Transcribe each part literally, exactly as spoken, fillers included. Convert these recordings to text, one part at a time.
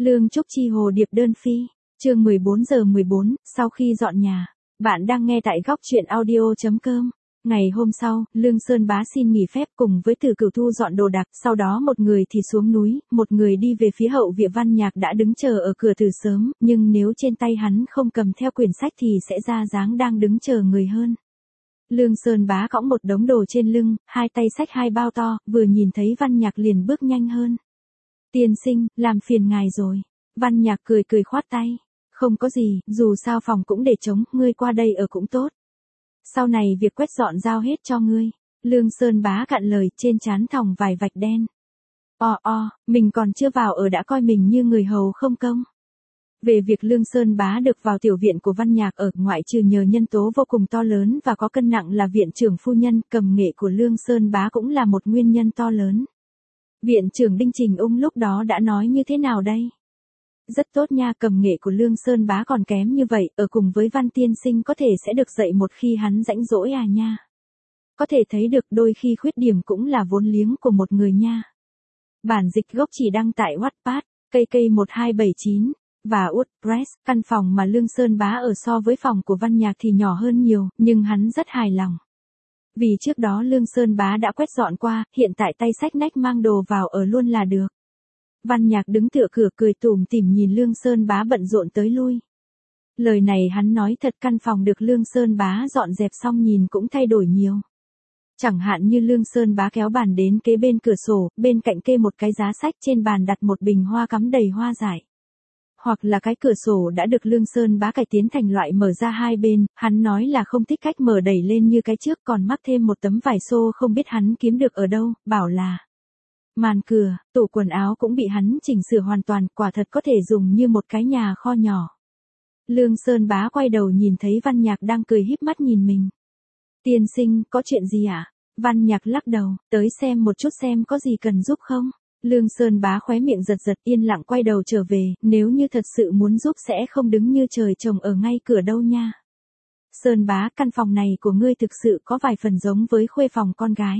Lương Trúc Chi hồ điệp đơn phi, chương mười bốn giờ mười bốn, sau khi dọn nhà. Bạn đang nghe tại góc truyện audio chấm com. Ngày hôm sau, Lương Sơn Bá xin nghỉ phép cùng với Từ Cửu Thu dọn đồ đạc, sau đó một người thì xuống núi, một người đi về phía hậu viện. Văn Nhạc đã đứng chờ ở cửa từ sớm, nhưng nếu trên tay hắn không cầm theo quyển sách thì sẽ ra dáng đang đứng chờ người hơn. Lương Sơn Bá cõng một đống đồ trên lưng, hai tay xách hai bao to, vừa nhìn thấy Văn Nhạc liền bước nhanh hơn. Tiên sinh, làm phiền ngài rồi. Văn Nhạc cười cười khoát tay. Không có gì, dù sao phòng cũng để trống, ngươi qua đây ở cũng tốt. Sau này việc quét dọn giao hết cho ngươi. Lương Sơn Bá cạn lời, trên trán thòng vài vạch đen. O o, mình còn chưa vào ở đã coi mình như người hầu không công. Về việc Lương Sơn Bá được vào tiểu viện của Văn Nhạc ở, ngoại trừ nhờ nhân tố vô cùng to lớn và có cân nặng là viện trưởng phu nhân, cầm nghệ của Lương Sơn Bá cũng là một nguyên nhân to lớn. Viện trưởng Đinh Trình Ung lúc đó đã nói như thế nào đây? Rất tốt nha, cầm nghệ của Lương Sơn Bá còn kém như vậy, ở cùng với Văn tiên sinh có thể sẽ được dạy một khi hắn rãnh rỗi à nha. Có thể thấy được đôi khi khuyết điểm cũng là vốn liếng của một người nha. Bản dịch gốc chỉ đăng tại Wattpad, K K một hai bảy chín, và WordPress. Căn phòng mà Lương Sơn Bá ở so với phòng của Văn Nhạc thì nhỏ hơn nhiều, nhưng hắn rất hài lòng. Vì trước đó Lương Sơn Bá đã quét dọn qua, hiện tại tay xách nách mang đồ vào ở luôn là được. Văn Nhạc đứng tựa cửa cười tủm tỉm nhìn Lương Sơn Bá bận rộn tới lui. Lời này hắn nói thật, căn phòng được Lương Sơn Bá dọn dẹp xong nhìn cũng thay đổi nhiều. Chẳng hạn như Lương Sơn Bá kéo bàn đến kế bên cửa sổ, bên cạnh kê một cái giá sách, trên bàn đặt một bình hoa cắm đầy hoa dại. Hoặc là cái cửa sổ đã được Lương Sơn Bá cải tiến thành loại mở ra hai bên, hắn nói là không thích cách mở đẩy lên như cái trước, còn mắc thêm một tấm vải xô không biết hắn kiếm được ở đâu, bảo là màn cửa, tủ quần áo cũng bị hắn chỉnh sửa hoàn toàn, quả thật có thể dùng như một cái nhà kho nhỏ. Lương Sơn Bá quay đầu nhìn thấy Văn Nhạc đang cười híp mắt nhìn mình. Tiên sinh, có chuyện gì ạ? À? Văn Nhạc lắc đầu, tới xem một chút xem có gì cần giúp không? Lương Sơn Bá khóe miệng giật giật, yên lặng quay đầu trở về, nếu như thật sự muốn giúp sẽ không đứng như trời trồng ở ngay cửa đâu nha. Sơn Bá, căn phòng này của ngươi thực sự có vài phần giống với khuê phòng con gái.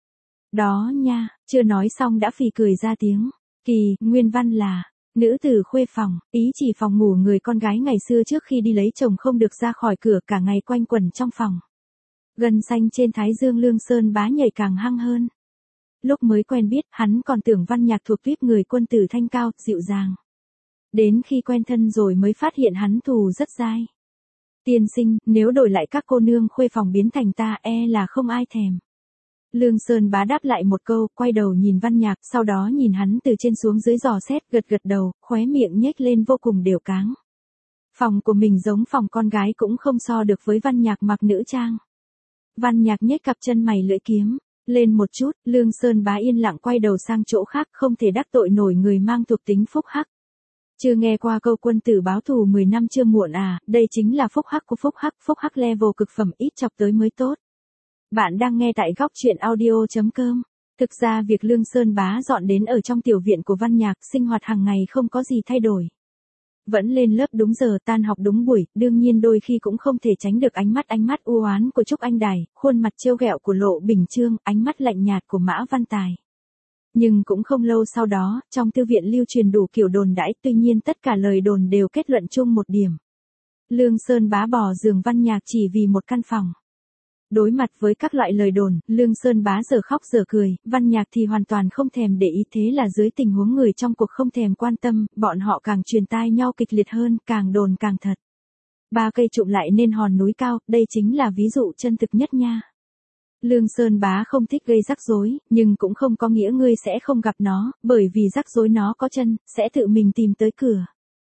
Đó nha, chưa nói xong đã phì cười ra tiếng. Kỳ, nguyên văn là, nữ tử khuê phòng, ý chỉ phòng ngủ người con gái ngày xưa trước khi đi lấy chồng không được ra khỏi cửa, cả ngày quanh quẩn trong phòng. Gân xanh trên thái dương Lương Sơn Bá nhảy càng hăng hơn. Lúc mới quen biết, hắn còn tưởng Văn Nhạc thuộc tuýp người quân tử thanh cao, dịu dàng. Đến khi quen thân rồi mới phát hiện hắn thù rất dai. Tiên sinh, nếu đổi lại các cô nương khuê phòng biến thành ta e là không ai thèm. Lương Sơn Bá đáp lại một câu, quay đầu nhìn Văn Nhạc, sau đó nhìn hắn từ trên xuống dưới dò xét, gật gật đầu, khóe miệng nhếch lên vô cùng đều cáng. Phòng của mình giống phòng con gái cũng không so được với Văn Nhạc mặc nữ trang. Văn Nhạc nhếch cặp chân mày lưỡi kiếm lên một chút, Lương Sơn Bá yên lặng quay đầu sang chỗ khác, không thể đắc tội nổi người mang thuộc tính phúc hắc. Chưa nghe qua câu quân tử báo thù mười năm chưa muộn à, đây chính là phúc hắc của phúc hắc, phúc hắc level cực phẩm, ít chọc tới mới tốt. Bạn đang nghe tại góc truyện audio chấm com. Thực ra việc Lương Sơn Bá dọn đến ở trong tiểu viện của Văn Nhạc, sinh hoạt hàng ngày không có gì thay đổi. Vẫn lên lớp đúng giờ, tan học đúng buổi, đương nhiên đôi khi cũng không thể tránh được ánh mắt ánh mắt u oán của Trúc Anh Đài, khuôn mặt trêu ghẹo của Lộ Bình Chương, ánh mắt lạnh nhạt của Mã Văn Tài. Nhưng cũng không lâu sau đó, trong thư viện lưu truyền đủ kiểu đồn đãi, tuy nhiên tất cả lời đồn đều kết luận chung một điểm. Lương Sơn Bá bỏ giường Văn Nhạc chỉ vì một căn phòng. Đối mặt với các loại lời đồn, Lương Sơn Bá giờ khóc giờ cười, Văn Nhạc thì hoàn toàn không thèm để ý, thế là dưới tình huống người trong cuộc không thèm quan tâm, bọn họ càng truyền tai nhau kịch liệt hơn, càng đồn càng thật. Ba cây trụm lại nên hòn núi cao, đây chính là ví dụ chân thực nhất nha. Lương Sơn Bá không thích gây rắc rối, nhưng cũng không có nghĩa ngươi sẽ không gặp nó, bởi vì rắc rối nó có chân, sẽ tự mình tìm tới cửa.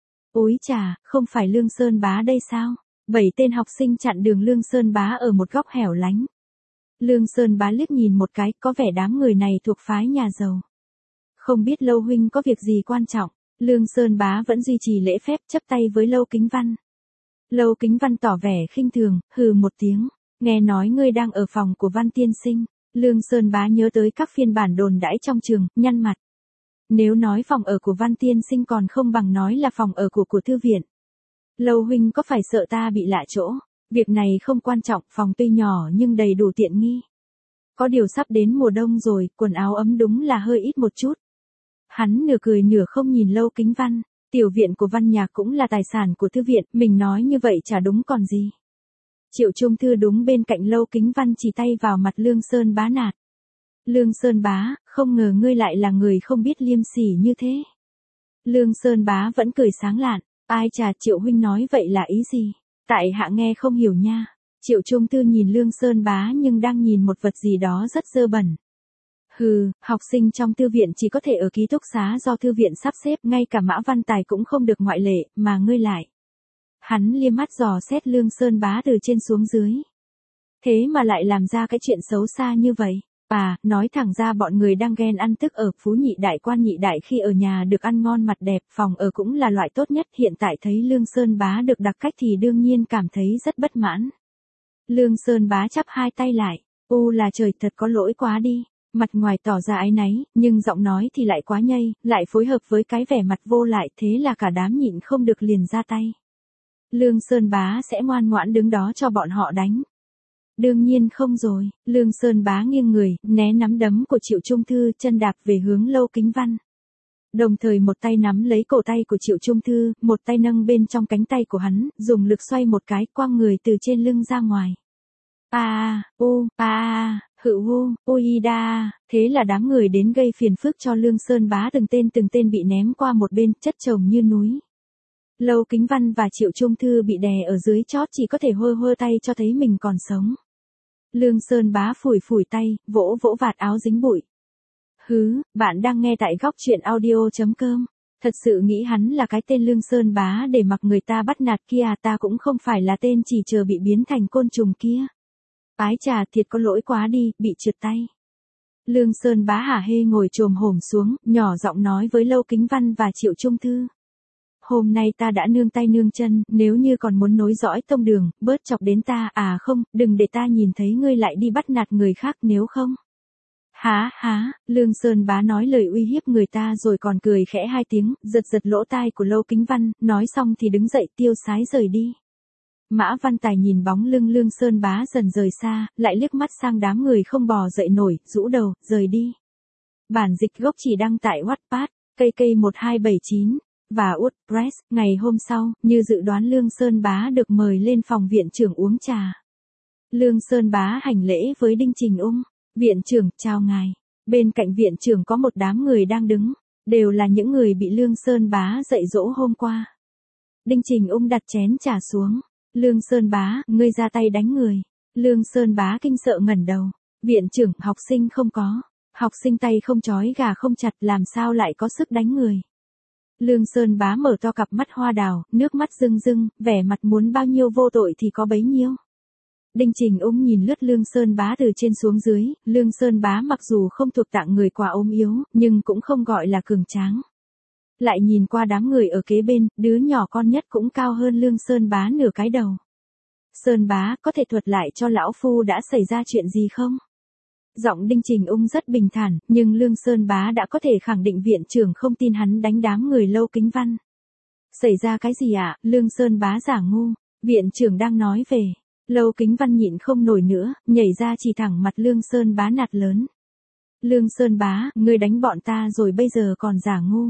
Ối chà, không phải Lương Sơn Bá đây sao? Bảy tên học sinh chặn đường Lương Sơn Bá ở một góc hẻo lánh. Lương Sơn Bá liếc nhìn một cái, có vẻ đám người này thuộc phái nhà giàu. Không biết Lâu huynh có việc gì quan trọng. Lương Sơn Bá vẫn duy trì lễ phép, chắp tay với Lâu Kính Văn. Lâu Kính Văn tỏ vẻ khinh thường, hừ một tiếng. Nghe nói ngươi đang ở phòng của Văn tiên sinh. Lương Sơn Bá nhớ tới các phiên bản đồn đãi trong trường, nhăn mặt. Nếu nói phòng ở của Văn tiên sinh còn không bằng nói là phòng ở của của thư viện. Lâu huynh có phải sợ ta bị lạ chỗ? Việc này không quan trọng, phòng tuy nhỏ nhưng đầy đủ tiện nghi. Có điều sắp đến mùa đông rồi, quần áo ấm đúng là hơi ít một chút. Hắn nửa cười nửa không nhìn Lâu Kính Văn. Tiểu viện của Văn Nhạc cũng là tài sản của thư viện, mình nói như vậy chả đúng còn gì. Triệu Trung Thư đúng bên cạnh Lâu Kính Văn chỉ tay vào mặt Lương Sơn Bá nạt. Lương Sơn Bá, không ngờ ngươi lại là người không biết liêm sỉ như thế. Lương Sơn Bá vẫn cười sáng lạn, ai chà Triệu huynh nói vậy là ý gì? Tại hạ nghe không hiểu nha. Triệu Trung Thư nhìn Lương Sơn Bá nhưng đang nhìn một vật gì đó rất dơ bẩn. Hừ, học sinh trong thư viện chỉ có thể ở ký túc xá do thư viện sắp xếp, ngay cả Mã Văn Tài cũng không được ngoại lệ, mà ngươi lại. Hắn liếc mắt dò xét Lương Sơn Bá từ trên xuống dưới. Thế mà lại làm ra cái chuyện xấu xa như vậy. À, nói thẳng ra bọn người đang ghen ăn tức ở Phú Nhị Đại Quan Nhị Đại khi ở nhà được ăn ngon mặt đẹp, phòng ở cũng là loại tốt nhất, hiện tại thấy Lương Sơn Bá được đặc cách thì đương nhiên cảm thấy rất bất mãn. Lương Sơn Bá chắp hai tay lại, ô là trời thật có lỗi quá đi, mặt ngoài tỏ ra áy náy, nhưng giọng nói thì lại quá nhây, lại phối hợp với cái vẻ mặt vô lại, thế là cả đám nhịn không được liền ra tay. Lương Sơn Bá sẽ ngoan ngoãn đứng đó cho bọn họ đánh. Đương nhiên không rồi, Lương Sơn Bá nghiêng người, né nắm đấm của Triệu Trung Thư, chân đạp về hướng Lâu Kính Văn. Đồng thời một tay nắm lấy cổ tay của Triệu Trung Thư, một tay nâng bên trong cánh tay của hắn, dùng lực xoay một cái, quăng người từ trên lưng ra ngoài. À, ô, à, hự hô, ôi đa, thế là đám người đến gây phiền phức cho Lương Sơn Bá từng tên từng tên bị ném qua một bên, chất chồng như núi. Lâu Kính Văn và Triệu Trung Thư bị đè ở dưới chót chỉ có thể hơ hơ tay cho thấy mình còn sống. Lương Sơn Bá phủi phủi tay, vỗ vỗ vạt áo dính bụi. Hứ, bạn đang nghe tại góc truyện audio chấm com. Thật sự nghĩ hắn là cái tên Lương Sơn Bá để mặc người ta bắt nạt kia, ta cũng không phải là tên chỉ chờ bị biến thành côn trùng kia. Ái chà thiệt có lỗi quá đi, bị trượt tay. Lương Sơn Bá hả hê ngồi chồm hổm xuống, nhỏ giọng nói với Lâu Kính Văn và Triệu Trung Thư. Hôm nay ta đã nương tay nương chân, nếu như còn muốn nối dõi tông đường, bớt chọc đến ta, à không, đừng để ta nhìn thấy ngươi lại đi bắt nạt người khác nếu không. Há há, Lương Sơn Bá nói lời uy hiếp người ta rồi còn cười khẽ hai tiếng, giật giật lỗ tai của Lâu Kính Văn, nói xong thì đứng dậy tiêu sái rời đi. Mã Văn Tài nhìn bóng lưng Lương Sơn Bá dần rời xa, lại liếc mắt sang đám người không bò dậy nổi, rũ đầu, rời đi. Bản dịch gốc chỉ đăng tại Wattpad, cây cây một hai bảy chín. Và WordPress. Ngày hôm sau, như dự đoán Lương Sơn Bá được mời lên phòng viện trưởng uống trà. Lương Sơn Bá hành lễ với Đinh Trình Ung. Viện trưởng, chào ngài. Bên cạnh viện trưởng có một đám người đang đứng, đều là những người bị Lương Sơn Bá dạy dỗ hôm qua. Đinh Trình Ung đặt chén trà xuống. Lương Sơn Bá, ngươi ra tay đánh người. Lương Sơn Bá kinh sợ ngẩng đầu. Viện trưởng, học sinh không có. Học sinh tay không trói gà không chặt, làm sao lại có sức đánh người. Lương Sơn Bá mở to cặp mắt hoa đào, nước mắt rưng rưng, vẻ mặt muốn bao nhiêu vô tội thì có bấy nhiêu. Đinh Trình Ung nhìn lướt Lương Sơn Bá từ trên xuống dưới, Lương Sơn Bá mặc dù không thuộc tạng người quá ốm yếu, nhưng cũng không gọi là cường tráng. Lại nhìn qua đám người ở kế bên, đứa nhỏ con nhất cũng cao hơn Lương Sơn Bá nửa cái đầu. Sơn Bá, có thể thuật lại cho lão phu đã xảy ra chuyện gì không? Giọng Đinh Trình Ung rất bình thản, nhưng Lương Sơn Bá đã có thể khẳng định viện trưởng không tin hắn đánh đám người Lâu Kính Văn. Xảy ra cái gì ạ? À? Lương Sơn Bá giả ngu, viện trưởng đang nói về. Lâu Kính Văn nhịn không nổi nữa, nhảy ra chỉ thẳng mặt Lương Sơn Bá nạt lớn. Lương Sơn Bá, ngươi đánh bọn ta rồi bây giờ còn giả ngu.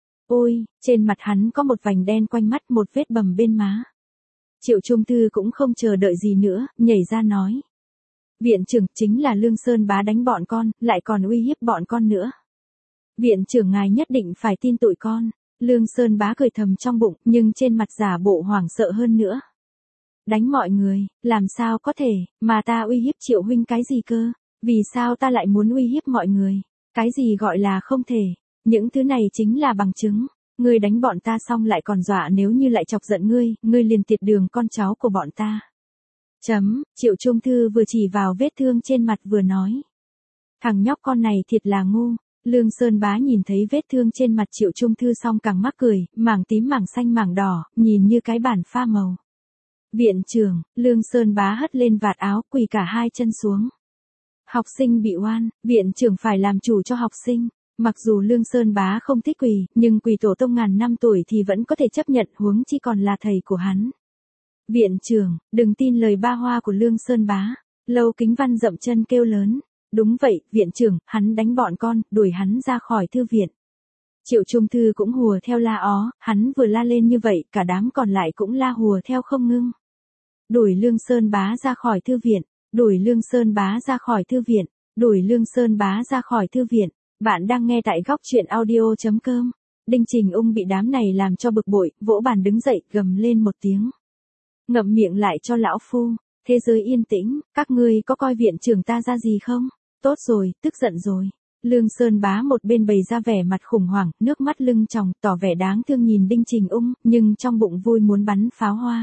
Ôi, trên mặt hắn có một vành đen quanh mắt, một vết bầm bên má. Triệu Trung Thư cũng không chờ đợi gì nữa, nhảy ra nói. Viện trưởng, chính là Lương Sơn Bá đánh bọn con, lại còn uy hiếp bọn con nữa. Viện trưởng ngài nhất định phải tin tụi con. Lương Sơn Bá cười thầm trong bụng, nhưng trên mặt giả bộ hoảng sợ hơn nữa. Đánh mọi người, làm sao có thể, mà ta uy hiếp Triệu huynh cái gì cơ? Vì sao ta lại muốn uy hiếp mọi người? Cái gì gọi là không thể? Những thứ này chính là bằng chứng. Ngươi đánh bọn ta xong lại còn dọa nếu như lại chọc giận ngươi, ngươi liền tiệt đường con cháu của bọn ta. Chấm, Triệu Trung Thư vừa chỉ vào vết thương trên mặt vừa nói. Thằng nhóc con này thiệt là ngu. Lương Sơn Bá nhìn thấy vết thương trên mặt Triệu Trung Thư xong càng mắc cười, mảng tím mảng xanh mảng đỏ, nhìn như cái bản pha màu. Viện trưởng, Lương Sơn Bá hất lên vạt áo, quỳ cả hai chân xuống. Học sinh bị oan, viện trưởng phải làm chủ cho học sinh. Mặc dù Lương Sơn Bá không thích quỳ, nhưng quỳ tổ tông ngàn năm tuổi thì vẫn có thể chấp nhận, huống chi còn là thầy của hắn. Viện trưởng, đừng tin lời ba hoa của Lương Sơn Bá. Lâu Kính Văn dậm chân kêu lớn. Đúng vậy, viện trưởng, hắn đánh bọn con, đuổi hắn ra khỏi thư viện. Triệu Trung Thư cũng hùa theo la ó, hắn vừa la lên như vậy, cả đám còn lại cũng la hùa theo không ngưng. Đuổi Lương Sơn Bá ra khỏi thư viện, đuổi Lương Sơn Bá ra khỏi thư viện, đuổi Lương Sơn Bá ra khỏi thư viện. Bạn đang nghe tại góc truyện audio.com. Đinh Trình Ung bị đám này làm cho bực bội, vỗ bàn đứng dậy, gầm lên một tiếng. Ngậm miệng lại cho lão phu, thế giới yên tĩnh, các ngươi có coi viện trưởng ta ra gì không? Tốt rồi, tức giận rồi. Lương Sơn Bá một bên bày ra vẻ mặt khủng hoảng, nước mắt lưng tròng, tỏ vẻ đáng thương nhìn Đinh Trình Ung, nhưng trong bụng vui muốn bắn pháo hoa.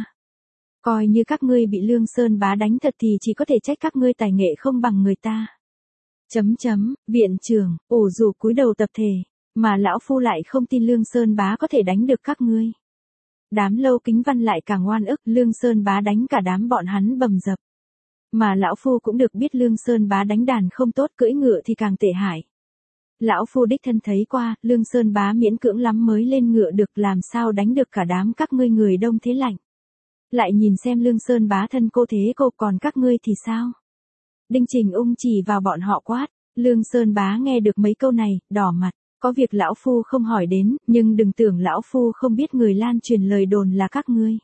Coi như các ngươi bị Lương Sơn Bá đánh thật thì chỉ có thể trách các ngươi tài nghệ không bằng người ta. Chấm chấm, viện trưởng, ủ rủ cúi đầu tập thể, mà lão phu lại không tin Lương Sơn Bá có thể đánh được các ngươi. Đám Lâu Kính Văn lại càng oan ức, Lương Sơn Bá đánh cả đám bọn hắn bầm dập. Mà lão phu cũng được biết Lương Sơn Bá đánh đàn không tốt, cưỡi ngựa thì càng tệ hại. Lão phu đích thân thấy qua, Lương Sơn Bá miễn cưỡng lắm mới lên ngựa được, làm sao đánh được cả đám các ngươi người đông thế lạnh. Lại nhìn xem Lương Sơn Bá thân cô thế cô, còn các ngươi thì sao? Đinh Trình Ung chỉ vào bọn họ quát. Lương Sơn Bá nghe được mấy câu này, đỏ mặt. Có việc lão phu không hỏi đến, nhưng đừng tưởng lão phu không biết người lan truyền lời đồn là các ngươi.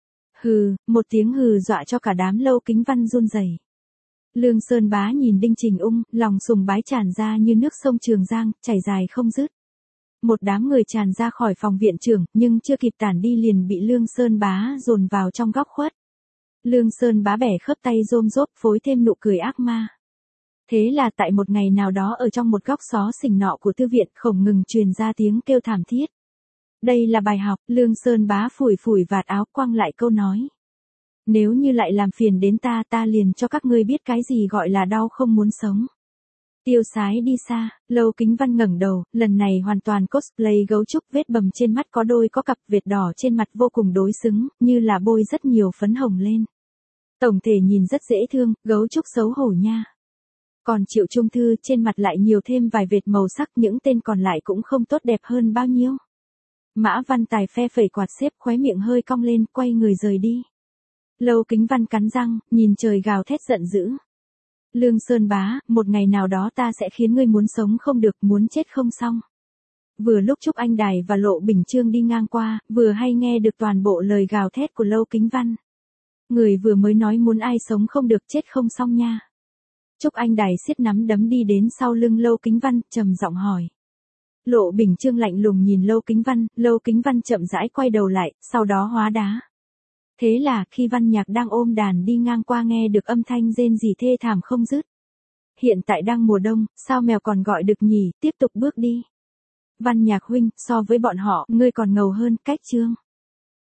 Hừ, một tiếng hừ dọa cho cả đám Lâu Kính Văn run rẩy. Lương Sơn Bá nhìn Đinh Trình Ung, lòng sùng bái tràn ra như nước sông Trường Giang, chảy dài không dứt. Một đám người tràn ra khỏi phòng viện trưởng, nhưng chưa kịp tản đi liền bị Lương Sơn Bá dồn vào trong góc khuất. Lương Sơn Bá bẻ khớp tay rôm rốp, phối thêm nụ cười ác ma. Thế là tại một ngày nào đó ở trong một góc xó xỉnh nọ của thư viện, không ngừng truyền ra tiếng kêu thảm thiết. Đây là bài học. Lương Sơn Bá phủi phủi vạt áo, quăng lại câu nói. Nếu như lại làm phiền đến ta, ta liền cho các ngươi biết cái gì gọi là đau không muốn sống. Tiêu sái đi xa. Lâu Kính Văn ngẩng đầu, lần này hoàn toàn cosplay gấu trúc, vết bầm trên mắt có đôi có cặp vệt đỏ trên mặt vô cùng đối xứng, như là bôi rất nhiều phấn hồng lên. Tổng thể nhìn rất dễ thương, gấu trúc xấu hổ nha. Còn Triệu Trung Thư trên mặt lại nhiều thêm vài vệt màu sắc, những tên còn lại cũng không tốt đẹp hơn bao nhiêu. Mã Văn Tài phe phẩy quạt xếp, khóe miệng hơi cong lên, quay người rời đi. Lâu Kính Văn cắn răng, nhìn trời gào thét giận dữ. Lương Sơn Bá, một ngày nào đó ta sẽ khiến ngươi muốn sống không được, muốn chết không xong. Vừa lúc Trúc Anh Đài và Lộ Bình Chương đi ngang qua, vừa hay nghe được toàn bộ lời gào thét của Lâu Kính Văn. Người vừa mới nói muốn ai sống không được chết không xong nha. Trúc Anh Đài siết nắm đấm đi đến sau lưng Lâu Kính Văn, trầm giọng hỏi. Lộ Bình Chương lạnh lùng nhìn Lâu Kính Văn, Lâu Kính Văn chậm rãi quay đầu lại, sau đó hóa đá. Thế là, khi Văn Nhạc đang ôm đàn đi ngang qua nghe được âm thanh rên rỉ thê thảm không dứt. Hiện tại đang mùa đông, sao mèo còn gọi được nhỉ, tiếp tục bước đi. Văn Nhạc huynh, so với bọn họ, ngươi còn ngầu hơn, cách chương.